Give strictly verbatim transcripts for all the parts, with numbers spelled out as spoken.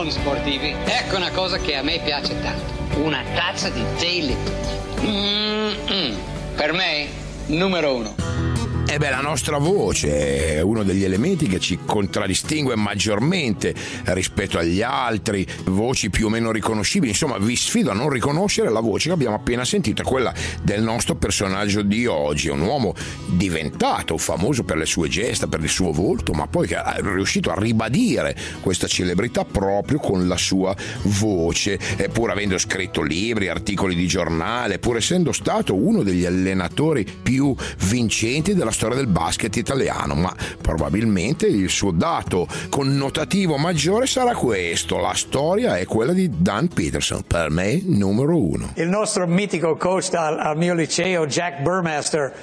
non sportivi, ecco una cosa che a me piace tanto. Una tazza di tè Lipton. Mm-mm. Per me, numero uno. E beh, la nostra voce è uno degli elementi che ci contraddistingue maggiormente rispetto agli altri, voci più o meno riconoscibili. Insomma, vi sfido a non riconoscere la voce che abbiamo appena sentito, quella del nostro personaggio di oggi. È un uomo diventato famoso per le sue gesta, per il suo volto, ma poi che è riuscito a ribadire questa celebrità proprio con la sua voce, pur avendo scritto libri, articoli di giornale, pur essendo stato uno degli allenatori più vincenti della storia del basket italiano. Ma probabilmente il suo dato connotativo maggiore sarà questo: la storia è quella di Dan Peterson, per me numero uno. Il nostro mitico coach al, al mio liceo, Jack Burmaster,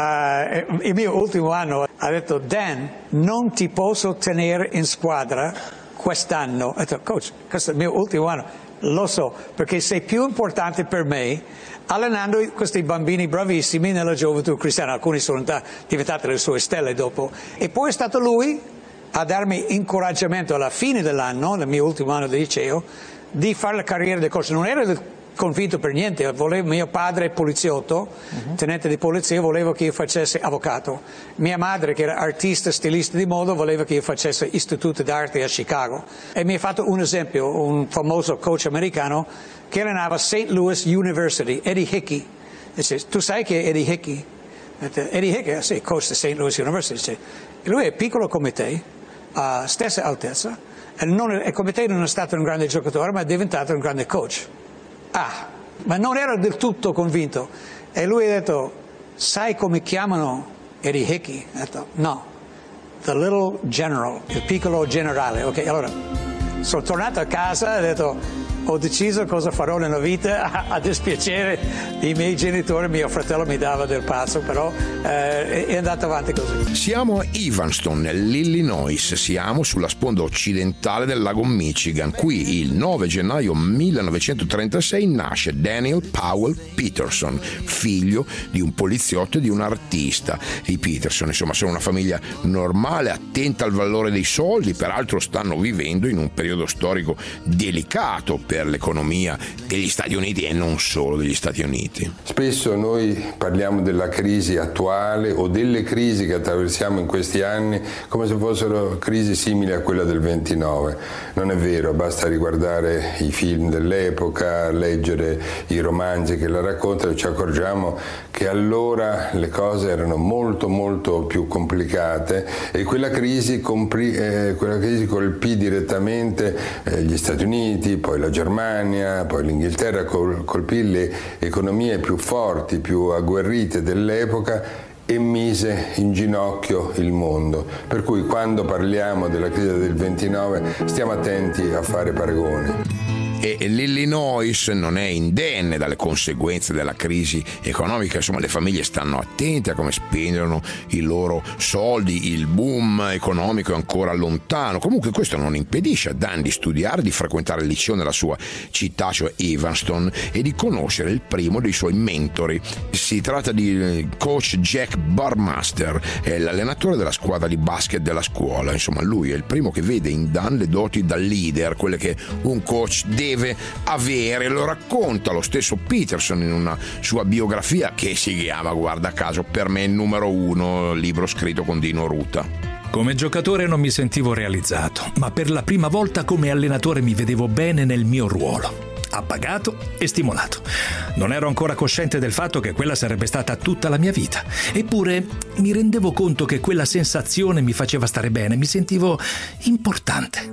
uh, il mio ultimo anno ha detto: Dan, non ti posso tenere in squadra quest'anno. Ho detto: coach, questo è il mio ultimo anno. Lo so, perché sei più importante per me allenando questi bambini bravissimi nella gioventù cristiana. Alcuni sono diventati le sue stelle dopo. E poi è stato lui a darmi incoraggiamento alla fine dell'anno, nel mio ultimo anno di liceo, di fare la carriera del coach. Non ero convinto per niente. Volevo, mio padre è poliziotto, uh-huh. tenente di polizia, volevo che io facessi avvocato. Mia madre, che era artista, stilista di moda, voleva che io facessi istituto d'arte a Chicago. E mi ha fatto un esempio, un famoso coach americano che allenava Saint Louis University, Eddie Hickey. Dice: tu sai che è Eddie Hickey? Eddie Hickey, sì, coach di Saint Louis University. Dice, lui è piccolo come te, a stessa altezza, e, non è, e come te non è stato un grande giocatore, ma è diventato un grande coach. Ah, ma non ero del tutto convinto. E lui ha detto: sai come chiamano Eddie Hickey? Ha detto: no, the little general, il piccolo generale. Ok, allora sono tornato a casa e ho detto: ho deciso cosa farò nella vita, a, a dispiacere dei miei genitori. Mio fratello mi dava del pazzo, però eh, è andato avanti così. Siamo a Evanston, nell'Illinois, siamo sulla sponda occidentale del lago Michigan. Qui il nove gennaio millenovecentotrentasei nasce Daniel Powell Peterson, figlio di un poliziotto e di un artista. I Peterson, insomma, sono una famiglia normale, attenta al valore dei soldi, peraltro stanno vivendo in un periodo storico delicato per l'economia degli Stati Uniti e non solo degli Stati Uniti. Spesso noi parliamo della crisi attuale o delle crisi che attraversiamo in questi anni come se fossero crisi simili a quella del ventinove. Non è vero, basta riguardare i film dell'epoca, leggere i romanzi che la raccontano e ci accorgiamo che allora le cose erano molto molto più complicate e quella crisi, compri, eh, quella crisi colpì direttamente eh, gli Stati Uniti, poi la Germania, poi l'Inghilterra, col, colpì le economie più forti, più agguerrite dell'epoca e mise in ginocchio il mondo. Per cui quando parliamo della crisi del ventinove stiamo attenti a fare paragoni. E l'Illinois non è indenne dalle conseguenze della crisi economica, insomma le famiglie stanno attente a come spendono i loro soldi, il boom economico è ancora lontano. Comunque questo non impedisce a Dan di studiare, di frequentare il liceo nella sua città, cioè Evanston, e di conoscere il primo dei suoi mentori. Si tratta di coach Jack Burmaster, è l'allenatore della squadra di basket della scuola. Insomma, lui è il primo che vede in Dan le doti da leader, quelle che un coach deve deve avere. Lo racconta lo stesso Peterson in una sua biografia che si chiama, guarda caso, per me numero uno, libro scritto con Dino Ruta. Come giocatore non mi sentivo realizzato, ma per la prima volta come allenatore mi vedevo bene nel mio ruolo. Appagato e stimolato. Non ero ancora cosciente del fatto che quella sarebbe stata tutta la mia vita. Eppure mi rendevo conto che quella sensazione mi faceva stare bene, mi sentivo importante.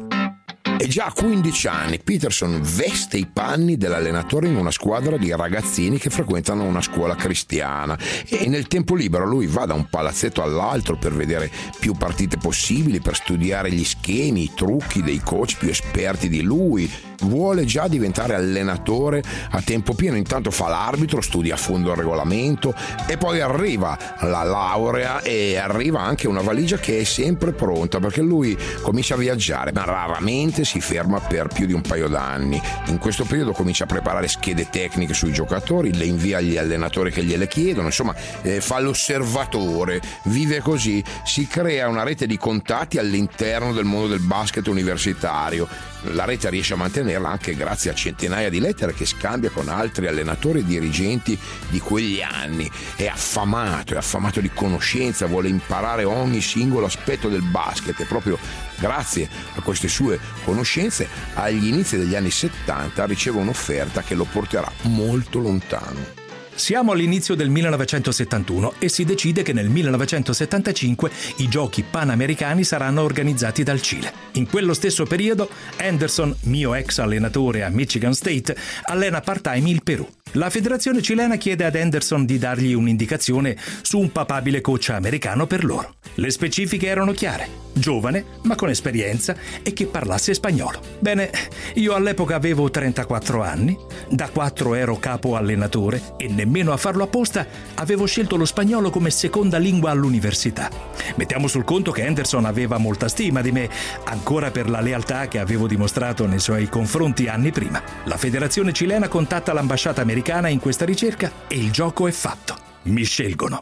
E già a quindici anni Peterson veste i panni dell'allenatore in una squadra di ragazzini che frequentano una scuola cristiana e nel tempo libero lui va da un palazzetto all'altro per vedere più partite possibili, per studiare gli schemi, i trucchi dei coach più esperti di lui. Vuole già diventare allenatore a tempo pieno, intanto fa l'arbitro, studia a fondo il regolamento e poi arriva la laurea e arriva anche una valigia che è sempre pronta, perché lui comincia a viaggiare ma raramente si ferma per più di un paio d'anni. In questo periodo comincia a preparare schede tecniche sui giocatori, le invia agli allenatori che gliele chiedono, insomma eh, fa l'osservatore, vive così, si crea una rete di contatti all'interno del mondo del basket universitario. la rete riesce a mantenerla anche grazie a centinaia di lettere che scambia con altri allenatori e dirigenti di quegli anni. È affamato, è affamato di conoscenza, vuole imparare ogni singolo aspetto del basket e proprio grazie a queste sue conoscenze agli inizi degli anni settanta riceve un'offerta che lo porterà molto lontano. Siamo all'inizio del millenovecentosettantuno e si decide che nel millenovecentosettantacinque i giochi panamericani saranno organizzati dal Cile. In quello stesso periodo Anderson, mio ex allenatore a Michigan State, allena part-time il Perù. La federazione cilena chiede ad Anderson di dargli un'indicazione su un papabile coach americano per loro. Le specifiche erano chiare: giovane ma con esperienza e che parlasse spagnolo. Bene, io all'epoca avevo trentaquattro anni, da quattro ero capo allenatore e nemmeno a farlo apposta avevo scelto lo spagnolo come seconda lingua all'università. Mettiamo sul conto che Anderson aveva molta stima di me, ancora per la lealtà che avevo dimostrato nei suoi confronti anni prima. La federazione cilena contatta l'ambasciata americana in questa ricerca e il gioco è fatto. Mi scelgono.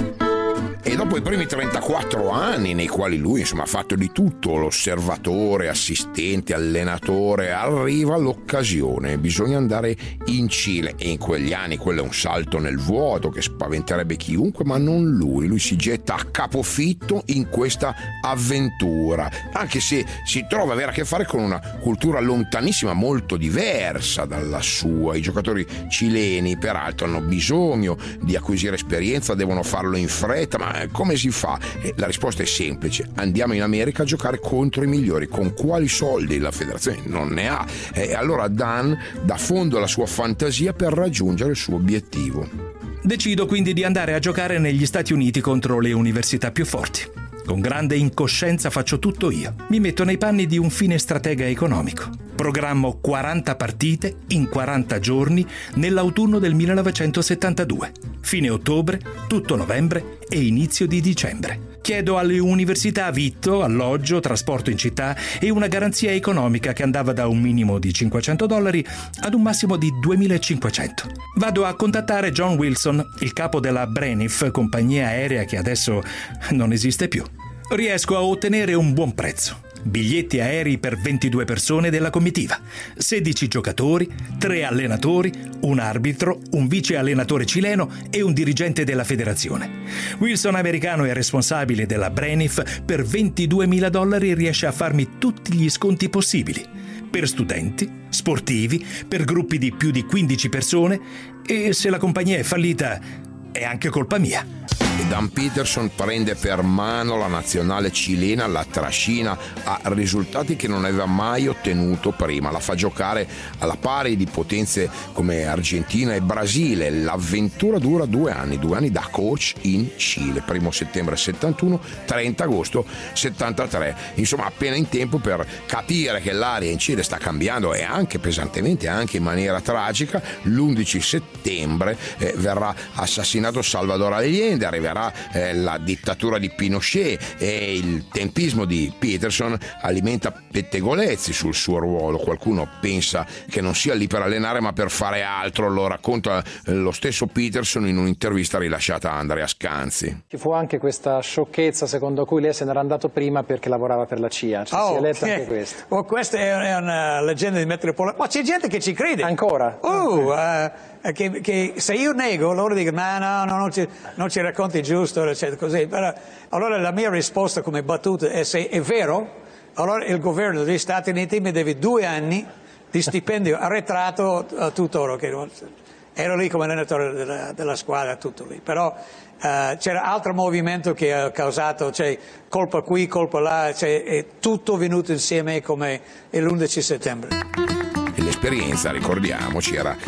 E dopo i primi trentaquattro anni nei quali lui insomma ha fatto di tutto, l'osservatore, assistente, allenatore, arriva l'occasione, bisogna andare in Cile e in quegli anni quello è un salto nel vuoto che spaventerebbe chiunque, ma non lui, lui si getta a capofitto in questa avventura, anche se si trova ad avere a che fare con una cultura lontanissima, molto diversa dalla sua. I giocatori cileni peraltro hanno bisogno di acquisire esperienza, devono farlo in fretta, ma come si fa? E la risposta è semplice: andiamo in America a giocare contro i migliori. Con quali soldi? La federazione non ne ha. E allora Dan dà fondo alla sua fantasia per raggiungere il suo obiettivo. Decido quindi di andare a giocare negli Stati Uniti contro le università più forti. Con grande incoscienza faccio tutto io. Mi metto nei panni di un fine stratega economico. Programmo quaranta partite in quaranta giorni nell'autunno del millenovecentosettantadue. Fine ottobre, tutto novembre e inizio di dicembre. Chiedo alle università vitto, alloggio, trasporto in città e una garanzia economica che andava da un minimo di cinquecento dollari ad un massimo di duemilacinquecento. Vado a contattare John Wilson, il capo della Braniff, compagnia aerea che adesso non esiste più. Riesco a ottenere un buon prezzo. Biglietti aerei per ventidue persone della comitiva, sedici giocatori, tre allenatori, un arbitro, un vice allenatore cileno e un dirigente della federazione. Wilson americano è responsabile della Braniff, per ventiduemila dollari riesce a farmi tutti gli sconti possibili, per studenti, sportivi, per gruppi di più di quindici persone, e se la compagnia è fallita è anche colpa mia. E Dan Peterson prende per mano la nazionale cilena, la trascina a risultati che non aveva mai ottenuto prima, la fa giocare alla pari di potenze come Argentina e Brasile. L'avventura dura due anni, due anni da coach in Cile, primo settembre settantuno, trenta agosto settantatré, insomma appena in tempo per capire che l'aria in Cile sta cambiando e anche pesantemente, anche in maniera tragica. L'undici settembre eh, verrà assassinato Salvador Allende, arriverà eh, la dittatura di Pinochet e il tempismo di Peterson alimenta pettegolezzi sul suo ruolo. Qualcuno pensa che non sia lì per allenare ma per fare altro, lo racconta eh, lo stesso Peterson in un'intervista rilasciata a Andrea Scanzi. Ci fu anche questa sciocchezza secondo cui lei se n'era andato prima perché lavorava per la C I A, cioè, oh, si è letto sì. anche questo. Oh, questa è una leggenda di Metropolitano, ma c'è gente che ci crede Ancora? Uh, uh, che, che se io nego loro dicono ma no, no non, ci, non ci racconti giusto, eccetera, così. Però, allora la mia risposta come battuta è: se è vero, allora il governo degli Stati Uniti mi deve due anni di stipendio arretrato a tuttora, che ero lì come allenatore della, della squadra, tutto lì. Però uh, c'era altro movimento che ha causato, cioè colpa qui, colpa là, cioè, è tutto venuto insieme come l'undici settembre. L'esperienza, ricordiamoci, era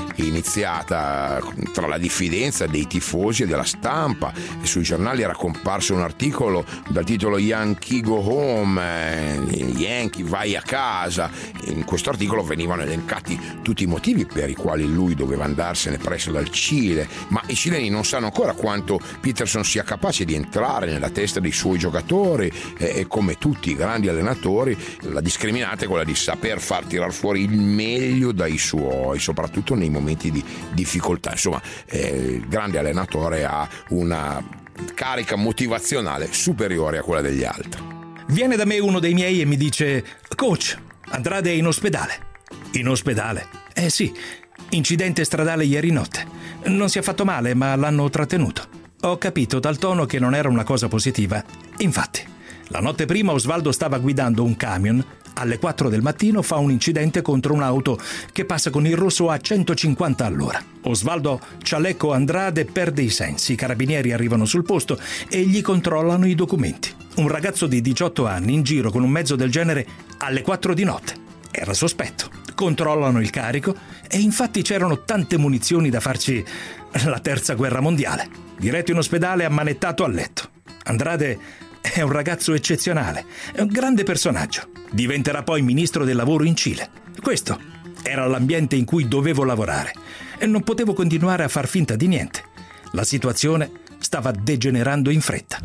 iniziata tra la diffidenza dei tifosi e della stampa, e sui giornali era comparso un articolo dal titolo Yankee Go Home, eh, Yankee vai a casa. In questo articolo venivano elencati tutti i motivi per i quali lui doveva andarsene presto dal Cile, ma i cileni non sanno ancora quanto Peterson sia capace di entrare nella testa dei suoi giocatori eh, e come tutti i grandi allenatori la discriminante è quella di saper far tirar fuori il meglio dai suoi, soprattutto nei momenti di difficoltà. Insomma, eh, il grande allenatore ha una carica motivazionale superiore a quella degli altri. Viene da me uno dei miei e mi dice: coach, Andrade è in ospedale. In ospedale? Eh sì, incidente stradale ieri notte. Non si è fatto male, ma l'hanno trattenuto. Ho capito dal tono che non era una cosa positiva. Infatti, la notte prima Osvaldo stava guidando un camion. Alle quattro del mattino fa un incidente contro un'auto che passa con il rosso a centocinquanta all'ora. Osvaldo Cialecco Andrade perde i sensi, i carabinieri arrivano sul posto e gli controllano i documenti. Un ragazzo di diciotto anni in giro con un mezzo del genere alle quattro di notte. Era sospetto. Controllano il carico e infatti c'erano tante munizioni da farci la terza guerra mondiale. Diretto in ospedale, ammanettato a letto. Andrade è un ragazzo eccezionale, è un grande personaggio. Diventerà poi ministro del lavoro in Cile. Questo era l'ambiente in cui dovevo lavorare e non potevo continuare a far finta di niente. La situazione stava degenerando in fretta.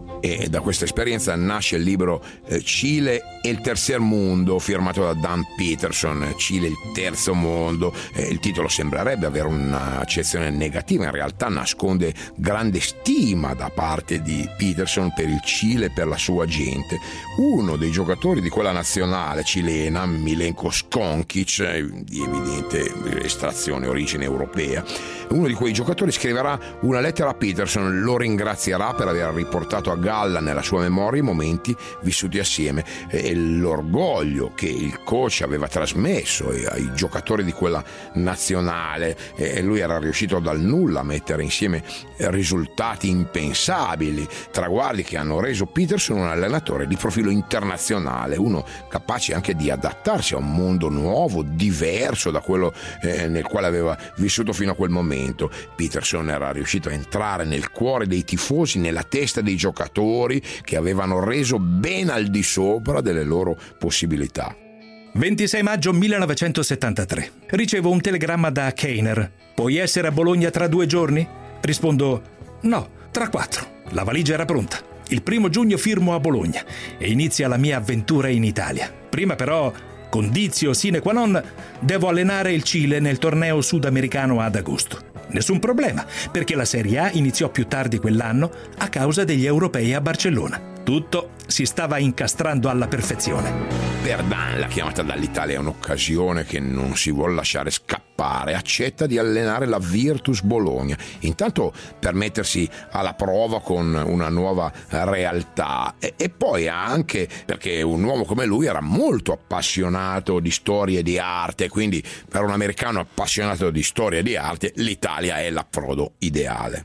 E da questa esperienza nasce il libro eh, Cile e il tercer mondo, firmato da Dan Peterson. Cile, il terzo mondo. Eh, il titolo sembrerebbe avere un'accezione negativa, in realtà nasconde grande stima da parte di Peterson per il Cile e per la sua gente. Uno dei giocatori di quella nazionale cilena, Milenko Skonkic, di evidente estrazione, origine europea, uno di quei giocatori scriverà una lettera a Peterson, lo ringrazierà per aver riportato a galla nella sua memoria i momenti vissuti assieme e l'orgoglio che il coach aveva trasmesso ai giocatori di quella nazionale. E lui era riuscito dal nulla a mettere insieme risultati impensabili, traguardi che hanno reso Peterson un allenatore di profilo internazionale, uno capace anche di adattarsi a un mondo nuovo, diverso da quello eh, nel quale aveva vissuto fino a quel momento. Peterson era riuscito a entrare nel cuore dei tifosi, nella testa dei giocatori che avevano reso ben al di sopra delle loro possibilità. ventisei maggio millenovecentosettantatré. Ricevo un telegramma da Keiner. Puoi essere a Bologna tra due giorni? Rispondo no, tra quattro. La valigia era pronta. Il primo giugno firmo a Bologna e inizia la mia avventura in Italia. Prima però, condizio sine qua non, devo allenare il Cile nel torneo sudamericano ad agosto. Nessun problema, perché la Serie A iniziò più tardi quell'anno a causa degli europei a Barcellona. Tutto si stava incastrando alla perfezione. Per Dan la chiamata dall'Italia è un'occasione che non si vuol lasciare scappare. Accetta di allenare la Virtus Bologna, intanto per mettersi alla prova con una nuova realtà e, e poi anche perché un uomo come lui era molto appassionato di storia e di arte, quindi per un americano appassionato di storia e di arte l'Italia è l'approdo ideale.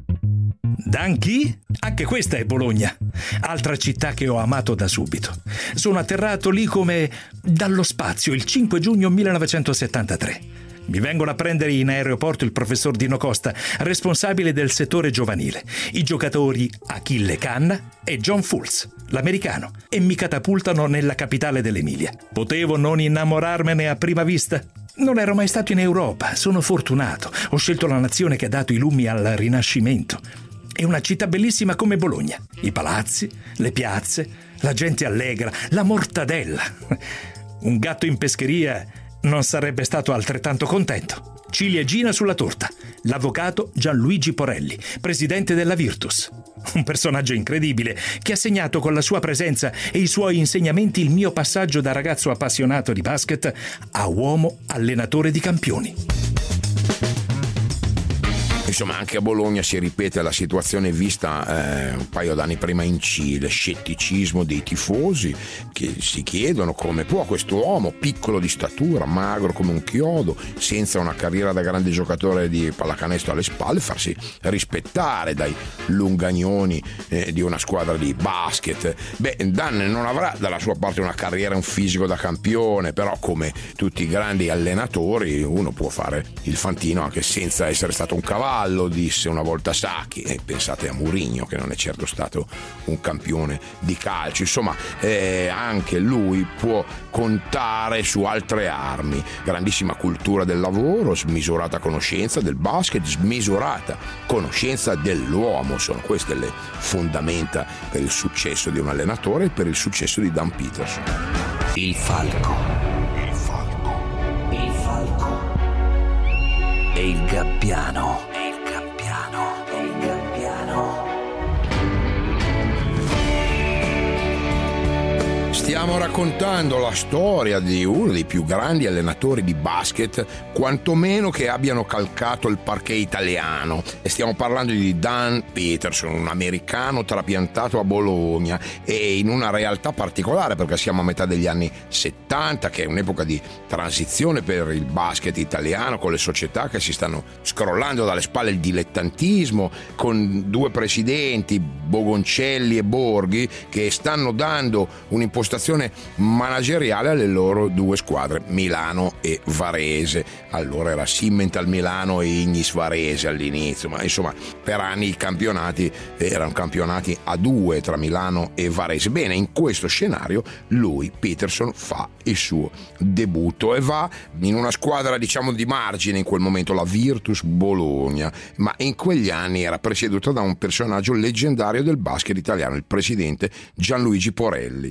Dan chi? Anche questa è Bologna, altra città che ho amato da subito. Sono atterrato lì come dallo spazio il cinque giugno millenovecentosettantatré. Mi vengono a prendere in aeroporto il professor Dino Costa, responsabile del settore giovanile, i giocatori Achille Canna e John Fultz, l'americano, e mi catapultano nella capitale dell'Emilia. Potevo non innamorarmene a prima vista? Non ero mai stato in Europa, sono fortunato. Ho scelto la nazione che ha dato i lumi al Rinascimento. È una città bellissima come Bologna. I palazzi, le piazze, la gente allegra, la mortadella. Un gatto in pescheria non sarebbe stato altrettanto contento. Ciliegina sulla torta. L'avvocato Gianluigi Porelli, presidente della Virtus. Un personaggio incredibile che ha segnato con la sua presenza e i suoi insegnamenti il mio passaggio da ragazzo appassionato di basket a uomo allenatore di campioni. Insomma, anche a Bologna si ripete la situazione vista eh, un paio d'anni prima in Cile, scetticismo dei tifosi che si chiedono come può quest'uomo, piccolo di statura, magro come un chiodo, senza una carriera da grande giocatore di pallacanestro alle spalle, farsi rispettare dai lungagnoni eh, di una squadra di basket. Beh, Dan non avrà dalla sua parte una carriera, un fisico da campione, però come tutti i grandi allenatori uno può fare il fantino anche senza essere stato un cavallo, disse una volta Sacchi, e pensate a Mourinho che non è certo stato un campione di calcio. Insomma, eh, anche lui può contare su altre armi: grandissima cultura del lavoro, smisurata conoscenza del basket, smisurata conoscenza dell'uomo. Sono queste le fondamenta per il successo di un allenatore e per il successo di Dan Peterson. Il falco, il falco, il falco e il gabbiano. Stiamo stiamo raccontando la storia di uno dei più grandi allenatori di basket, quantomeno che abbiano calcato il parquet italiano, e stiamo parlando di Dan Peterson, un americano trapiantato a Bologna e in una realtà particolare, perché siamo a metà degli anni settanta, che è un'epoca di transizione per il basket italiano, con le società che si stanno scrollando dalle spalle il dilettantismo, con due presidenti, Bogoncelli e Borghi, che stanno dando un'impostazione manageriale alle loro due squadre, Milano e Varese. Allora era Simmental Milano e Ignis Varese all'inizio, ma insomma per anni i campionati erano campionati a due tra Milano e Varese. Bene, in questo scenario lui, Peterson, fa il suo debutto e va in una squadra diciamo di margine in quel momento, la Virtus Bologna, ma in quegli anni era presieduta da un personaggio leggendario del basket italiano, il presidente Gianluigi Porelli.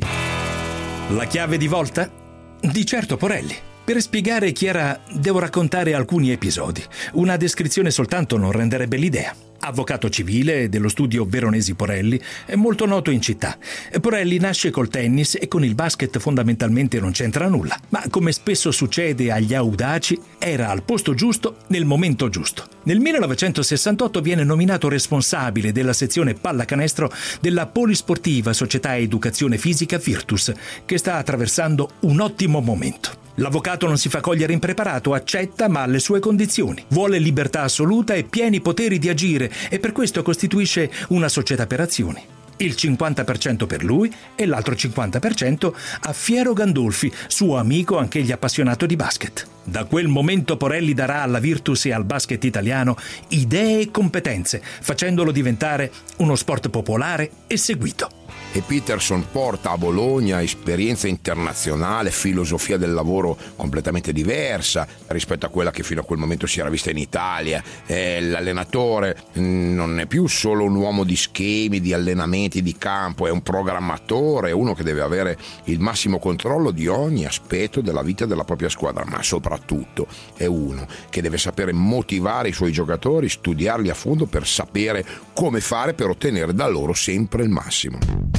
La chiave di volta? Di certo Porelli. Per spiegare chi era devo raccontare alcuni episodi. Una descrizione soltanto non renderebbe l'idea. Avvocato civile dello studio Veronesi Porelli, è molto noto in città. Porelli nasce col tennis e con il basket fondamentalmente non c'entra nulla, ma come spesso succede agli audaci, era al posto giusto nel momento giusto. Nel millenovecentosessantotto viene nominato responsabile della sezione pallacanestro della Polisportiva Società Educazione Fisica Virtus, che sta attraversando un ottimo momento. L'avvocato non si fa cogliere impreparato, accetta ma alle sue condizioni. Vuole libertà assoluta e pieni poteri di agire e per questo costituisce una società per azioni. Il cinquanta per cento per lui e l'altro cinquanta per cento a Fiero Gandolfi, suo amico anch'egli appassionato di basket. Da quel momento Porelli darà alla Virtus e al basket italiano idee e competenze, facendolo diventare uno sport popolare e seguito. E Peterson porta a Bologna esperienza internazionale, filosofia del lavoro completamente diversa rispetto a quella che fino a quel momento si era vista in Italia. Eh, l'allenatore non è più solo un uomo di schemi, di allenamenti di campo, è un programmatore, uno che deve avere il massimo controllo di ogni aspetto della vita della propria squadra, ma soprattutto è uno che deve sapere motivare i suoi giocatori, studiarli a fondo per sapere come fare per ottenere da loro sempre il massimo.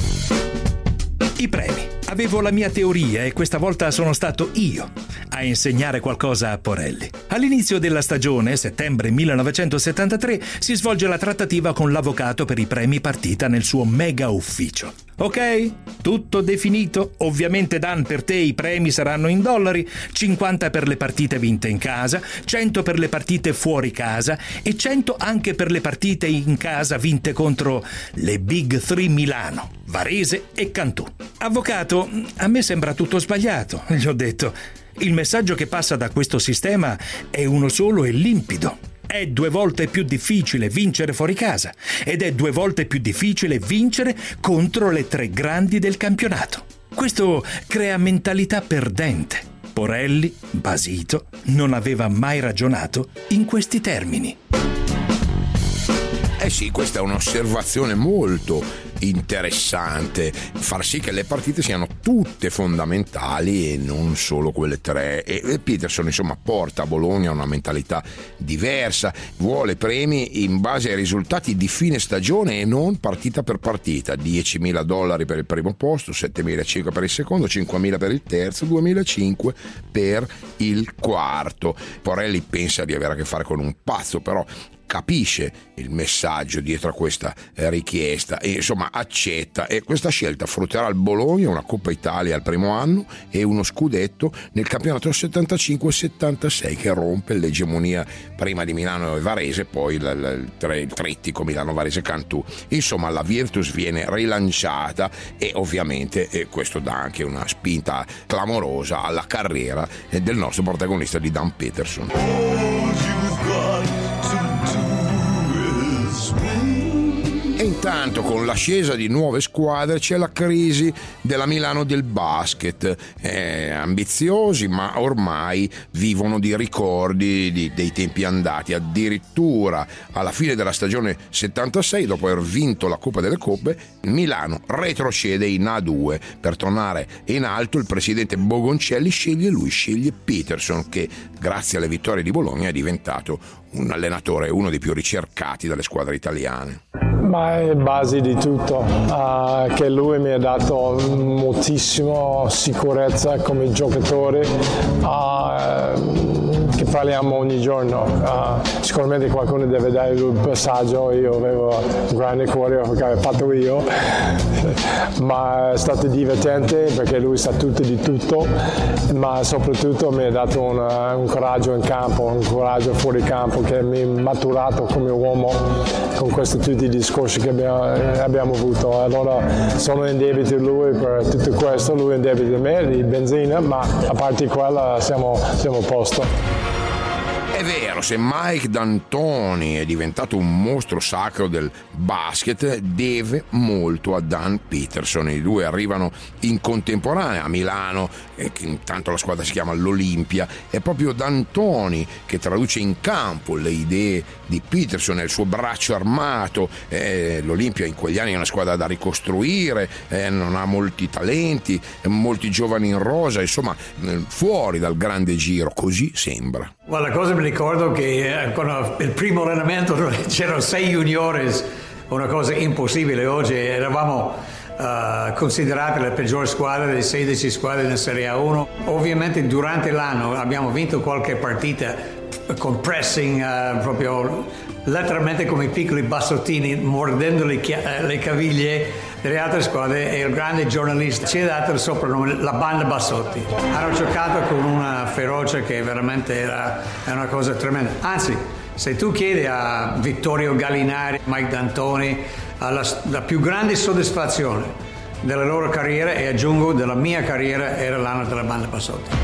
I premi. Avevo la mia teoria e questa volta sono stato io a insegnare qualcosa a Porelli. All'inizio della stagione, settembre millenovecentosettantatré, si svolge la trattativa con l'avvocato per i premi partita nel suo mega ufficio. Ok? Tutto definito? Ovviamente Dan, per te i premi saranno in dollari, cinquanta per le partite vinte in casa, cento per le partite fuori casa e cento anche per le partite in casa vinte contro le Big Three Milano, Varese e Cantù. Avvocato, a me sembra tutto sbagliato, gli ho detto. Il messaggio che passa da questo sistema è uno solo e limpido. È due volte più difficile vincere fuori casa ed è due volte più difficile vincere contro le tre grandi del campionato. Questo crea mentalità perdente. Porelli, basito, non aveva mai ragionato in questi termini. Eh sì, questa è un'osservazione molto interessante, far sì che le partite siano tutte fondamentali e non solo quelle tre. E Peterson insomma porta a Bologna una mentalità diversa, vuole premi in base ai risultati di fine stagione e non partita per partita. diecimila dollari per il primo posto, settemilacinque per il secondo, cinquemila per il terzo, duemilacinque per il quarto. Porelli pensa di avere a che fare con un pazzo, però capisce il messaggio dietro a questa richiesta e insomma accetta, e questa scelta frutterà al Bologna una Coppa Italia al primo anno e uno scudetto nel campionato settantacinque settantasei che rompe l'egemonia prima di Milano e Varese, poi il, il, il trittico Milano-Varese-Cantù. Insomma la Virtus viene rilanciata e ovviamente e questo dà anche una spinta clamorosa alla carriera del nostro protagonista di Dan Peterson. E intanto con l'ascesa di nuove squadre c'è la crisi della Milano del basket. Eh, ambiziosi ma ormai vivono di ricordi di, dei tempi andati. Addirittura alla fine della stagione settantasei, dopo aver vinto la Coppa delle Coppe, Milano retrocede in A due. Per tornare in alto il presidente Bogoncelli sceglie lui, sceglie Peterson, che grazie alle vittorie di Bologna è diventato un allenatore, uno dei più ricercati dalle squadre italiane. Ma è base di tutto, uh, che lui mi ha dato moltissimo sicurezza come giocatore, uh, che parliamo ogni giorno. Uh, sicuramente qualcuno deve dare lui il passaggio, io avevo un grande cuore che avevo fatto io, ma è stato divertente perché lui sa tutto di tutto, ma soprattutto mi ha dato una, un coraggio in campo, un coraggio fuori campo che mi ha maturato come uomo con questi tutti i discorsi che abbiamo, abbiamo avuto. Allora sono in debito a lui per tutto questo, lui è in debito a me di benzina, ma a parte quella siamo, siamo a posto. È vero, se Mike D'Antoni è diventato un mostro sacro del basket, deve molto a Dan Peterson. I due arrivano in contemporanea a Milano, e che intanto la squadra si chiama l'Olimpia. È proprio D'Antoni che traduce in campo le idee di Peterson e il suo braccio armato. Eh, L'Olimpia in quegli anni è una squadra da ricostruire, eh, non ha molti talenti, molti giovani in rosa, insomma fuori dal grande giro, così sembra. Well, la cosa mi ricordo che eh, con il primo allenamento c'erano sei juniores, una cosa impossibile. Oggi eravamo uh, considerati la peggior squadra delle sedici squadre della Serie A uno. Ovviamente durante l'anno abbiamo vinto qualche partita con pressing uh, proprio letteralmente come piccoli bassottini, mordendo le, chia- le caviglie delle altre squadre, e il grande giornalista ci ha dato il soprannome la banda Bassotti. Hanno giocato con una ferocia che veramente era una cosa tremenda. Anzi, se tu chiedi a Vittorio Gallinari, Mike D'Antoni, la, la più grande soddisfazione della loro carriera, e aggiungo della mia carriera, era l'anno della banda Bassotti.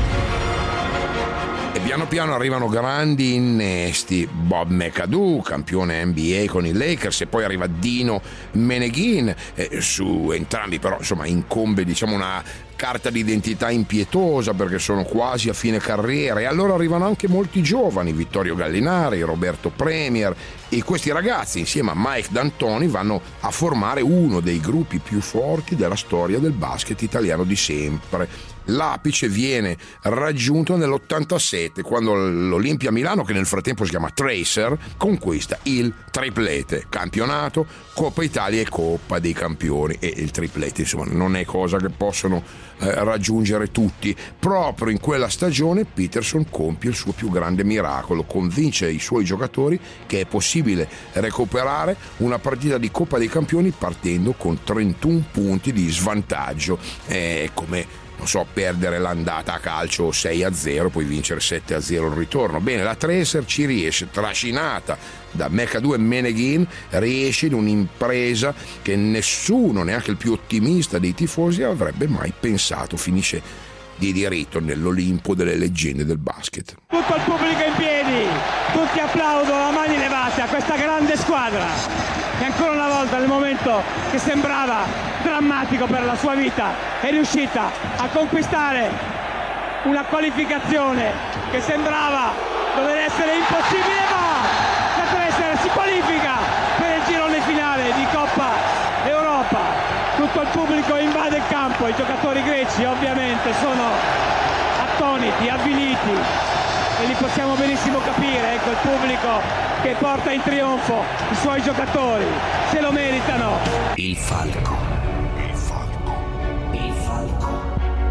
E piano piano arrivano grandi innesti: Bob McAdoo, campione N B A con i Lakers, e poi arriva Dino Meneghin. Eh, su entrambi però insomma incombe diciamo una carta d'identità impietosa, perché sono quasi a fine carriera. E allora arrivano anche molti giovani: Vittorio Gallinari, Roberto Premier, e questi ragazzi insieme a Mike D'Antoni vanno a formare uno dei gruppi più forti della storia del basket italiano di sempre. L'apice viene raggiunto nell'ottantasette, quando l'Olimpia Milano, che nel frattempo si chiama Tracer, conquista il triplete: campionato, Coppa Italia e Coppa dei Campioni. E il triplete insomma non è cosa che possono eh, raggiungere tutti. Proprio in quella stagione Peterson compie il suo più grande miracolo: convince i suoi giocatori che è possibile recuperare una partita di Coppa dei Campioni partendo con trentuno punti di svantaggio. È come, non so, perdere l'andata a calcio sei a zero, poi vincere sette a zero il ritorno. Bene, la Tracer ci riesce, trascinata da McAdoo e Meneghin, riesce in un'impresa che nessuno, neanche il più ottimista dei tifosi, avrebbe mai pensato. Finisce di diritto nell'Olimpo delle leggende del basket. Tutto il pubblico in piedi, tutti applaudono a mani levate a questa grande squadra che ancora una volta, nel momento che sembrava drammatico per la sua vita, è riuscita a conquistare una qualificazione che sembrava dover essere impossibile, ma la Tracer si qualifica per il girone finale di Coppa Europa. Tutto il pubblico invade il campo, i giocatori greci ovviamente sono attoniti, avviliti, e li possiamo benissimo capire. Ecco il pubblico che porta in trionfo i suoi giocatori, se lo meritano. Il falco, il falco, il falco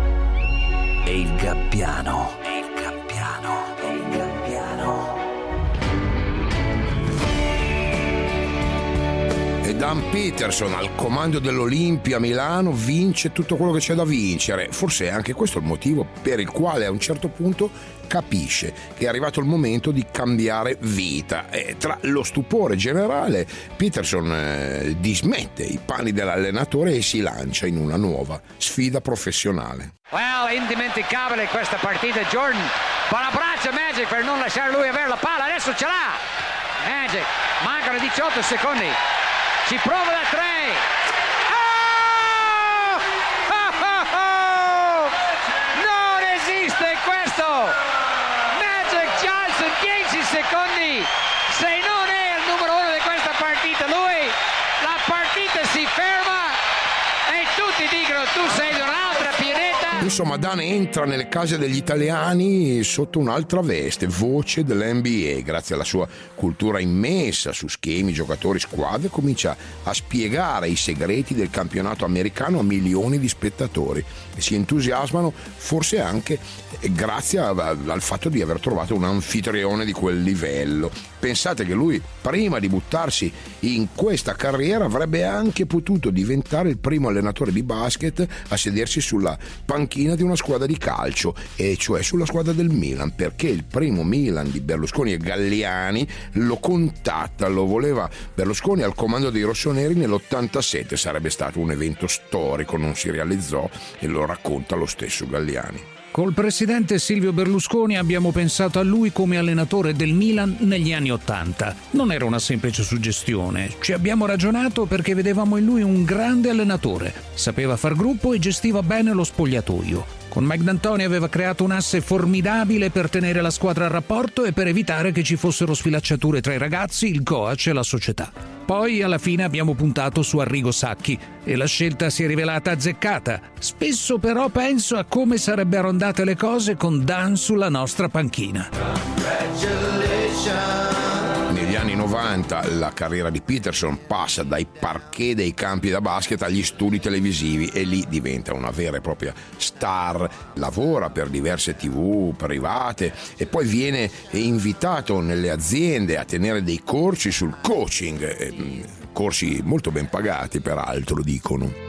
e il gabbiano, e il gabbiano, e il gabbiano. E Dan Peterson al comando dell'Olimpia Milano vince tutto quello che c'è da vincere. Forse è anche questo il motivo per il quale a un certo punto capisce che è arrivato il momento di cambiare vita. E tra lo stupore generale, Peterson eh, dismette i panni dell'allenatore e si lancia in una nuova sfida professionale. Well, indimenticabile questa partita. Jordan, buon abbraccio Magic per non lasciare lui avere la palla. Adesso ce l'ha Magic, mancano diciotto secondi. Ci prova da tre. Oh! Oh, oh, oh! Non esiste questo. Magic Johnson, dieci secondi. Se non è il numero uno di questa partita, lui, la partita si ferma e tutti dicono tu sei di un'altra pianeta. Insomma, Dan entra nelle case degli italiani sotto un'altra veste, voce dell'N B A. Grazie alla sua cultura immensa su schemi, giocatori, squadre, comincia a spiegare i segreti del campionato americano a milioni di spettatori e si entusiasmano forse anche grazie al fatto di aver trovato un anfitrione di quel livello. Pensate che lui, prima di buttarsi in questa carriera, avrebbe anche potuto diventare il primo allenatore di basket a sedersi sulla panchina di una squadra di calcio, e cioè sulla squadra del Milan, perché il primo Milan di Berlusconi e Galliani lo contatta, lo voleva Berlusconi al comando dei rossoneri nell'ottantasette. Sarebbe stato un evento storico, non si realizzò, e lo racconta lo stesso Galliani. Col presidente Silvio Berlusconi abbiamo pensato a lui come allenatore del Milan negli anni Ottanta. Non era una semplice suggestione, ci abbiamo ragionato perché vedevamo in lui un grande allenatore. Sapeva far gruppo e gestiva bene lo spogliatoio. Con Mike D'Antoni aveva creato un asse formidabile per tenere la squadra a rapporto e per evitare che ci fossero sfilacciature tra i ragazzi, il coach e la società. Poi alla fine abbiamo puntato su Arrigo Sacchi e la scelta si è rivelata azzeccata. Spesso però penso a come sarebbero andate le cose con Dan sulla nostra panchina. Negli anni novanta la carriera di Peterson passa dai parquet dei campi da basket agli studi televisivi e lì diventa una vera e propria star. Lavora per diverse tivù private e poi viene invitato nelle aziende a tenere dei corsi sul coaching, corsi molto ben pagati peraltro, dicono.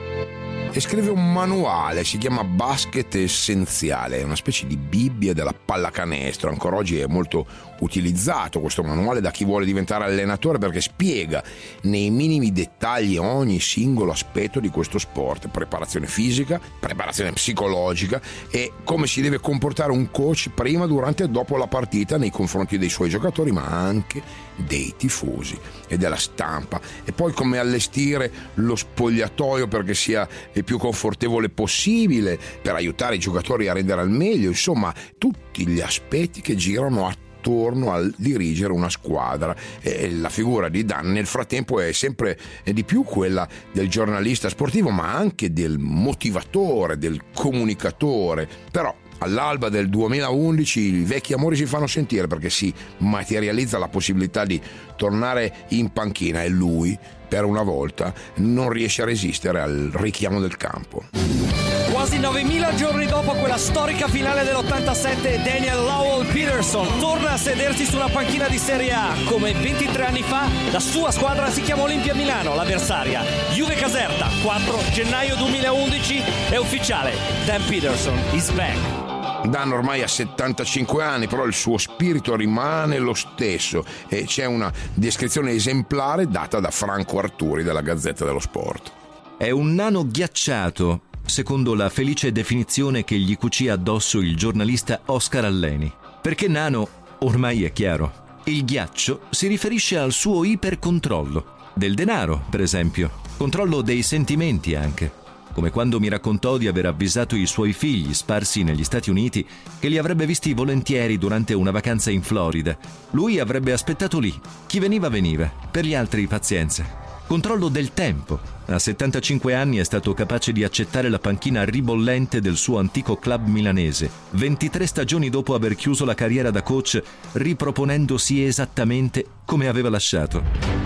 E scrive un manuale, si chiama Basket Essenziale, è una specie di Bibbia della pallacanestro. Ancora oggi è molto utilizzato questo manuale da chi vuole diventare allenatore, perché spiega nei minimi dettagli ogni singolo aspetto di questo sport: preparazione fisica, preparazione psicologica e come si deve comportare un coach prima, durante e dopo la partita nei confronti dei suoi giocatori, ma anche dei tifosi e della stampa, e poi come allestire lo spogliatoio perché sia il più confortevole possibile per aiutare i giocatori a rendere al meglio. Insomma, tutti gli aspetti che girano attorno al dirigere una squadra. E la figura di Dan nel frattempo è sempre di più quella del giornalista sportivo, ma anche del motivatore, del comunicatore. Però all'alba del duemilaundici i vecchi amori si fanno sentire, perché si materializza la possibilità di tornare in panchina e lui, per una volta, non riesce a resistere al richiamo del campo. Quasi novemila giorni dopo quella storica finale dell'ottantasette, Daniel Lowell Peterson torna a sedersi sulla panchina di Serie A. Come ventitré anni fa, la sua squadra si chiama Olimpia Milano, l'avversaria Juve Caserta. quattro gennaio duemilaundici è ufficiale, Dan Peterson is back. Dan ormai ha settantacinque anni, però il suo spirito rimane lo stesso, e c'è una descrizione esemplare data da Franco Arturi della Gazzetta dello Sport. È un nano ghiacciato, secondo la felice definizione che gli cucì addosso il giornalista Oscar Alleni. Perché nano, ormai è chiaro. Il ghiaccio si riferisce al suo ipercontrollo. Del denaro, per esempio. Controllo dei sentimenti anche. Come quando mi raccontò di aver avvisato i suoi figli sparsi negli Stati Uniti che li avrebbe visti volentieri durante una vacanza in Florida. Lui avrebbe aspettato lì. Chi veniva veniva. Per gli altri pazienza. Controllo del tempo. A settantacinque anni è stato capace di accettare la panchina ribollente del suo antico club milanese, ventitré stagioni dopo aver chiuso la carriera da coach, riproponendosi esattamente come aveva lasciato.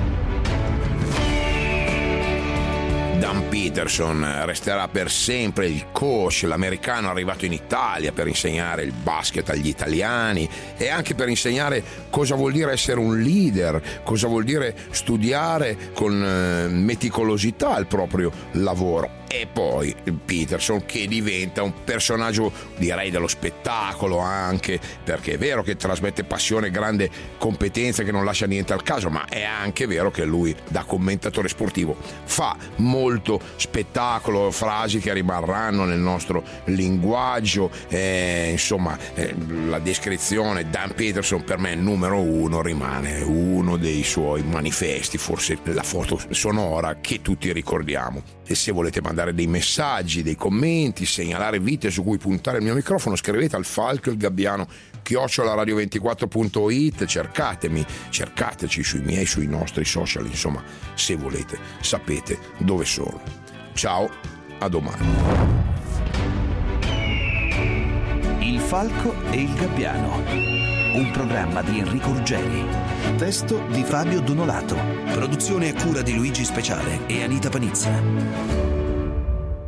Dan Peterson resterà per sempre il coach, l'americano arrivato in Italia per insegnare il basket agli italiani e anche per insegnare cosa vuol dire essere un leader, cosa vuol dire studiare con meticolosità il proprio lavoro. E poi Peterson, che diventa un personaggio, direi, dello spettacolo, anche perché è vero che trasmette passione e grande competenza, che non lascia niente al caso, ma è anche vero che lui, da commentatore sportivo, fa molto spettacolo, frasi che rimarranno nel nostro linguaggio. Eh, insomma, eh, la descrizione Dan Peterson per me numero uno rimane uno dei suoi manifesti, forse la foto sonora che tutti ricordiamo. E se volete mandare dei messaggi, dei commenti, segnalare vite su cui puntare il mio microfono, scrivete al Falco il Gabbiano chiocciola radio ventiquattro punto it, cercatemi, cercateci sui miei, sui nostri social, insomma, se volete sapete dove sono. Ciao, a domani. Falco e il Gabbiano, un programma di Enrico Ruggeri, testo di Fabio Donolato, produzione a cura di Luigi Speciale e Anita Panizza.